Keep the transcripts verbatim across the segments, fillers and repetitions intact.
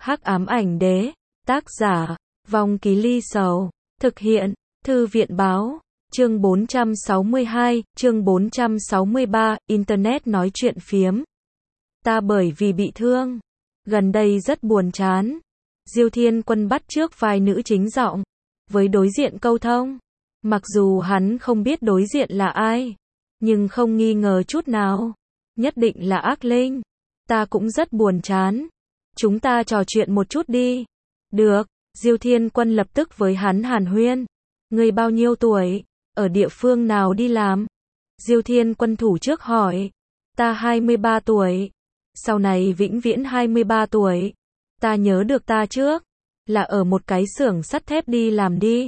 Hắc ám ảnh đế, tác giả, Vong Ký Ly Sầu, thực hiện, Thư viện báo, chương bốn trăm sáu mươi hai, chương bốn trăm sáu mươi ba, Internet nói chuyện phiếm. Ta bởi vì bị thương, gần đây rất buồn chán. Diêu Thiên Quân bắt chước vai nữ chính giọng, với đối diện câu thông. Mặc dù hắn không biết đối diện là ai, nhưng không nghi ngờ chút nào, nhất định là ác linh. Ta cũng rất buồn chán. Chúng ta trò chuyện một chút đi. Được, Diêu Thiên Quân lập tức với hắn hàn huyên. Ngươi bao nhiêu tuổi? Ở địa phương nào đi làm? Diêu Thiên Quân thủ trước hỏi. Ta hai mươi ba tuổi. Sau này vĩnh viễn hai mươi ba tuổi. Ta nhớ được ta trước là ở một cái xưởng sắt thép đi làm đi.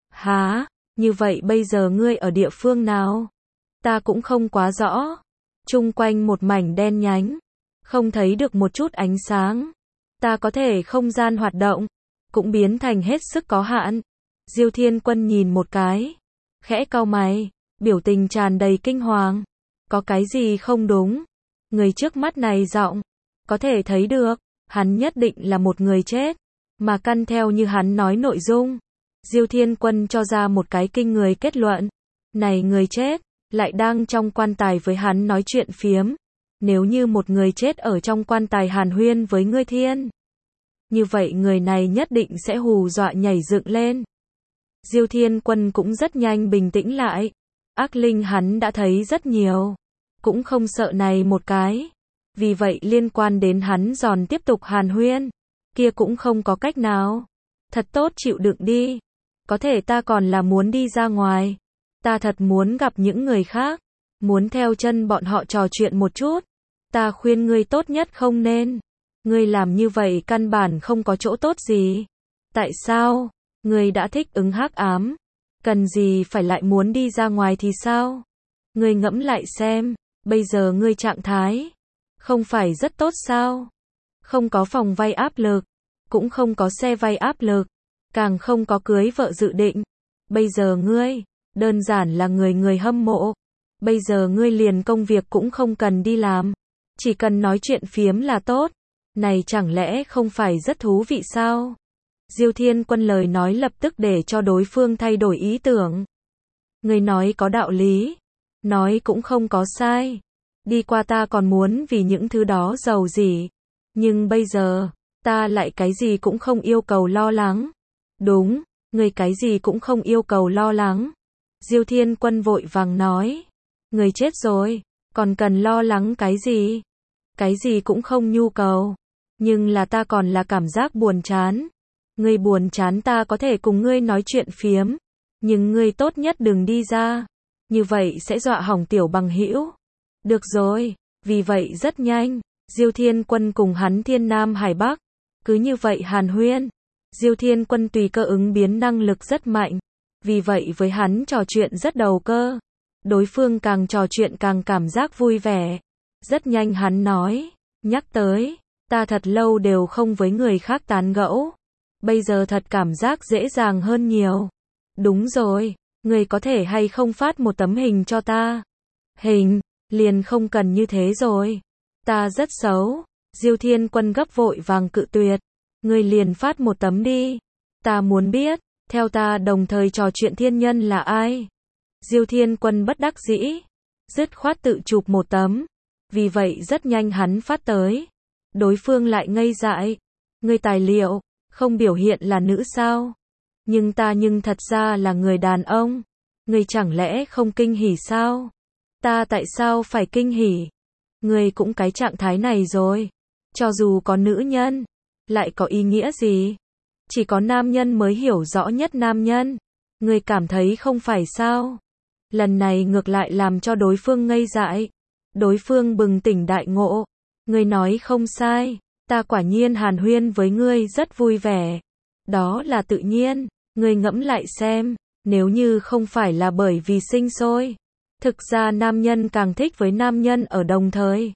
Hả? Như vậy bây giờ ngươi ở địa phương nào? Ta cũng không quá rõ. Chung quanh một mảnh đen nhánh, không thấy được một chút ánh sáng. Ta có thể không gian hoạt động cũng biến thành hết sức có hạn. Diêu Thiên Quân nhìn một cái, khẽ cau mày, biểu tình tràn đầy kinh hoàng. Có cái gì không đúng? Người trước mắt này giọng, có thể thấy được, hắn nhất định là một người chết. Mà căn theo như hắn nói nội dung, Diêu Thiên Quân cho ra một cái kinh người kết luận. Này người chết, lại đang trong quan tài với hắn nói chuyện phiếm. Nếu như một người chết ở trong quan tài hàn huyên với ngươi thiên, như vậy người này nhất định sẽ hù dọa nhảy dựng lên. Diêu Thiên Quân cũng rất nhanh bình tĩnh lại. Ác linh hắn đã thấy rất nhiều, cũng không sợ này một cái. Vì vậy liên quan đến hắn giòn tiếp tục hàn huyên, kia cũng không có cách nào. Thật tốt chịu đựng đi. Có thể ta còn là muốn đi ra ngoài. Ta thật muốn gặp những người khác, muốn theo chân bọn họ trò chuyện một chút. Ta khuyên ngươi tốt nhất không nên. Ngươi làm như vậy căn bản không có chỗ tốt gì. Tại sao? Ngươi đã thích ứng hắc ám, cần gì phải lại muốn đi ra ngoài thì sao? Ngươi ngẫm lại xem, bây giờ ngươi trạng thái không phải rất tốt sao? Không có phòng vay áp lực, cũng không có xe vay áp lực, càng không có cưới vợ dự định. Bây giờ ngươi, đơn giản là người người hâm mộ. Bây giờ ngươi liền công việc cũng không cần đi làm, chỉ cần nói chuyện phiếm là tốt. Này chẳng lẽ không phải rất thú vị sao? Diêu Thiên Quân lời nói lập tức để cho đối phương thay đổi ý tưởng. Ngươi nói có đạo lý, nói cũng không có sai. Đi qua ta còn muốn vì những thứ đó giàu gì, nhưng bây giờ, ta lại cái gì cũng không yêu cầu lo lắng. Đúng, ngươi cái gì cũng không yêu cầu lo lắng. Diêu Thiên Quân vội vàng nói. Ngươi chết rồi, còn cần lo lắng cái gì? Cái gì cũng không nhu cầu. Nhưng là ta còn là cảm giác buồn chán. Ngươi buồn chán ta có thể cùng ngươi nói chuyện phiếm. Nhưng ngươi tốt nhất đừng đi ra. Như vậy sẽ dọa hỏng tiểu bằng hữu. Được rồi, vì vậy rất nhanh, Diêu Thiên Quân cùng hắn Thiên Nam Hải Bắc. Cứ như vậy hàn huyên. Diêu Thiên Quân tùy cơ ứng biến năng lực rất mạnh. Vì vậy với hắn trò chuyện rất đầu cơ. Đối phương càng trò chuyện càng cảm giác vui vẻ. Rất nhanh hắn nói, nhắc tới, ta thật lâu đều không với người khác tán gẫu. Bây giờ thật cảm giác dễ dàng hơn nhiều. Đúng rồi, người có thể hay không phát một tấm hình cho ta? Hình, liền không cần như thế rồi. Ta rất xấu. Diêu Thiên Quân gấp vội vàng cự tuyệt. Người liền phát một tấm đi. Ta muốn biết, theo ta đồng thời trò chuyện thiên nhân là ai? Diêu Thiên Quân bất đắc dĩ, dứt khoát tự chụp một tấm. Vì vậy rất nhanh hắn phát tới. Đối phương lại ngây dại. Ngươi tài liệu, không biểu hiện là nữ sao? Nhưng ta nhưng thật ra là người đàn ông. Ngươi chẳng lẽ không kinh hỉ sao? Ta tại sao phải kinh hỉ? Ngươi cũng cái trạng thái này rồi. Cho dù có nữ nhân, lại có ý nghĩa gì? Chỉ có nam nhân mới hiểu rõ nhất nam nhân. Ngươi cảm thấy không phải sao? Lần này ngược lại làm cho đối phương ngây dại. Đối phương bừng tỉnh đại ngộ. Ngươi nói không sai. Ta quả nhiên hàn huyên với ngươi rất vui vẻ. Đó là tự nhiên. Ngươi ngẫm lại xem. Nếu như không phải là bởi vì sinh sôi. Thực ra nam nhân càng thích với nam nhân ở đồng thời.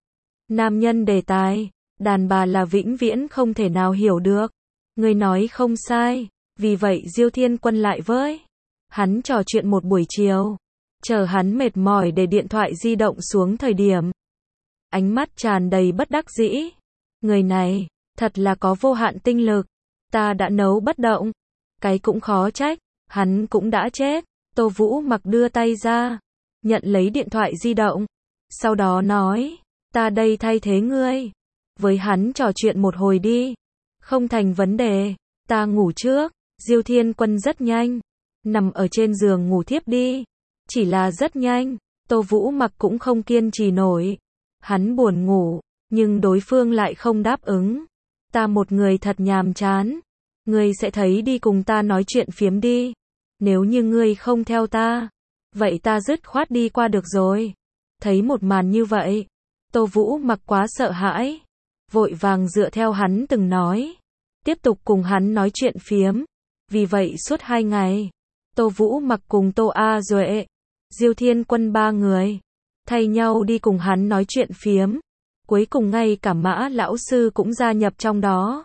Nam nhân đề tài. Đàn bà là vĩnh viễn không thể nào hiểu được. Ngươi nói không sai. Vì vậy Diêu Thiên Quân lại với hắn trò chuyện một buổi chiều. Chờ hắn mệt mỏi để điện thoại di động xuống thời điểm. Ánh mắt tràn đầy bất đắc dĩ. Người này, thật là có vô hạn tinh lực. Ta đã nấu bất động. Cái cũng khó trách, hắn cũng đã chết. Tô Vũ Mặc đưa tay ra, nhận lấy điện thoại di động. Sau đó nói, ta đây thay thế ngươi. Với hắn trò chuyện một hồi đi. Không thành vấn đề, ta ngủ trước. Diêu Thiên Quân rất nhanh. Nằm ở trên giường ngủ thiếp đi. Chỉ là rất nhanh, Tô Vũ Mặc cũng không kiên trì nổi. Hắn buồn ngủ, nhưng đối phương lại không đáp ứng. Ta một người thật nhàm chán. Ngươi sẽ thấy đi cùng ta nói chuyện phiếm đi. Nếu như ngươi không theo ta, vậy ta dứt khoát đi qua được rồi. Thấy một màn như vậy, Tô Vũ Mặc quá sợ hãi. Vội vàng dựa theo hắn từng nói. Tiếp tục cùng hắn nói chuyện phiếm. Vì vậy suốt hai ngày, Tô Vũ Mặc cùng Tô A Duệ, Diêu Thiên Quân ba người, thay nhau đi cùng hắn nói chuyện phiếm. Cuối cùng ngay cả Mã lão sư cũng gia nhập trong đó.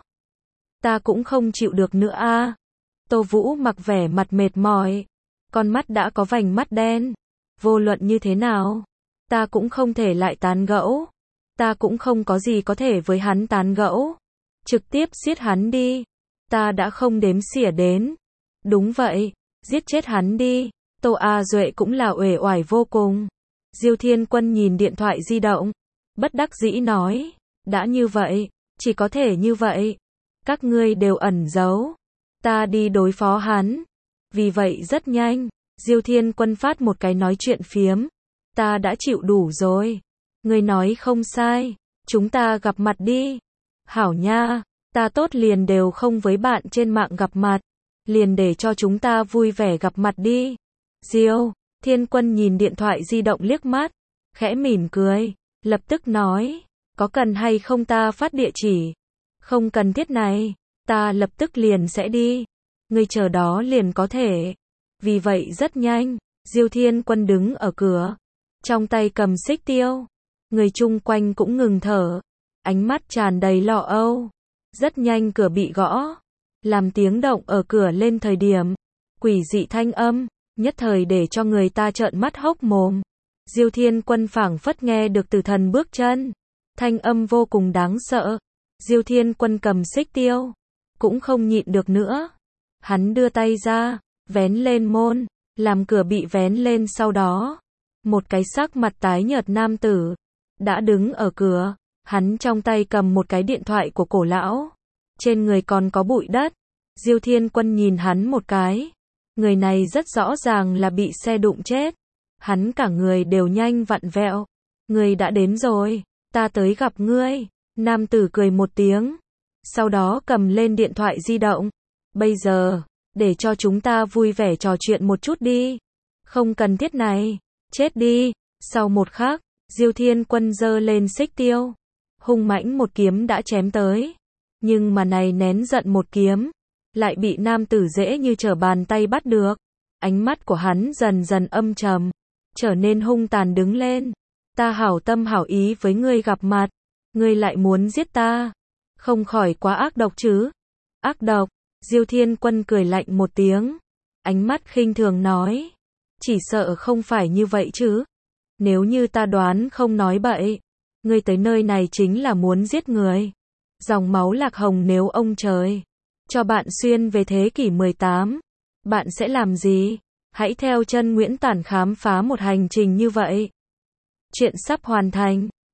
Ta cũng không chịu được nữa a. Tô Vũ Mặc vẻ mặt mệt mỏi, con mắt đã có vành mắt đen. Vô luận như thế nào, ta cũng không thể lại tán gẫu. Ta cũng không có gì có thể với hắn tán gẫu. Trực tiếp giết hắn đi. Ta đã không đếm xỉa đến. Đúng vậy, giết chết hắn đi. Tô A Duệ cũng là uể oải vô cùng. Diêu Thiên Quân nhìn điện thoại di động, bất đắc dĩ nói, đã như vậy, chỉ có thể như vậy. Các ngươi đều ẩn giấu. Ta đi đối phó hắn. Vì vậy rất nhanh, Diêu Thiên Quân phát một cái nói chuyện phiếm. Ta đã chịu đủ rồi. Ngươi nói không sai, chúng ta gặp mặt đi. Hảo nha, ta tốt liền đều không với bạn trên mạng gặp mặt. Liền để cho chúng ta vui vẻ gặp mặt đi. Diêu Thiên Quân nhìn điện thoại di động liếc mắt, khẽ mỉm cười, lập tức nói, có cần hay không ta phát địa chỉ? Không cần thiết này, ta lập tức liền sẽ đi. Ngươi chờ đó liền có thể. Vì vậy rất nhanh, Diêu Thiên Quân đứng ở cửa, trong tay cầm xích tiêu. Người chung quanh cũng ngừng thở, ánh mắt tràn đầy lo âu. Rất nhanh cửa bị gõ, làm tiếng động ở cửa lên thời điểm, quỷ dị thanh âm, nhất thời để cho người ta trợn mắt hốc mồm. Diêu Thiên Quân phảng phất nghe được tử thần bước chân, thanh âm vô cùng đáng sợ. Diêu Thiên Quân cầm xích tiêu, cũng không nhịn được nữa. Hắn đưa tay ra, vén lên môn, làm cửa bị vén lên, sau đó, một cái sắc mặt tái nhợt nam tử đã đứng ở cửa, hắn trong tay cầm một cái điện thoại của cổ lão, trên người còn có bụi đất. Diêu Thiên Quân nhìn hắn một cái, người này rất rõ ràng là bị xe đụng chết. Hắn cả người đều nhanh vặn vẹo. Ngươi đã đến rồi, ta tới gặp ngươi. Nam tử cười một tiếng, sau đó cầm lên điện thoại di động. Bây giờ, để cho chúng ta vui vẻ trò chuyện một chút đi. Không cần thiết này, chết đi. Sau một khắc, Diêu Thiên Quân giơ lên xích tiêu, hung mãnh một kiếm đã chém tới. Nhưng mà này nén giận một kiếm, lại bị nam tử dễ như trở bàn tay bắt được. Ánh mắt của hắn dần dần âm trầm, trở nên hung tàn đứng lên. Ta hảo tâm hảo ý với ngươi gặp mặt, ngươi lại muốn giết ta. Không khỏi quá ác độc chứ? Ác độc. Diêu Thiên Quân cười lạnh một tiếng, ánh mắt khinh thường nói, chỉ sợ không phải như vậy chứ. Nếu như ta đoán không nói bậy, ngươi tới nơi này chính là muốn giết người. Dòng máu Lạc Hồng nếu ông trời cho bạn xuyên về thế kỷ mười tám, bạn sẽ làm gì? Hãy theo chân Nguyễn Tản khám phá một hành trình như vậy. Chuyện sắp hoàn thành.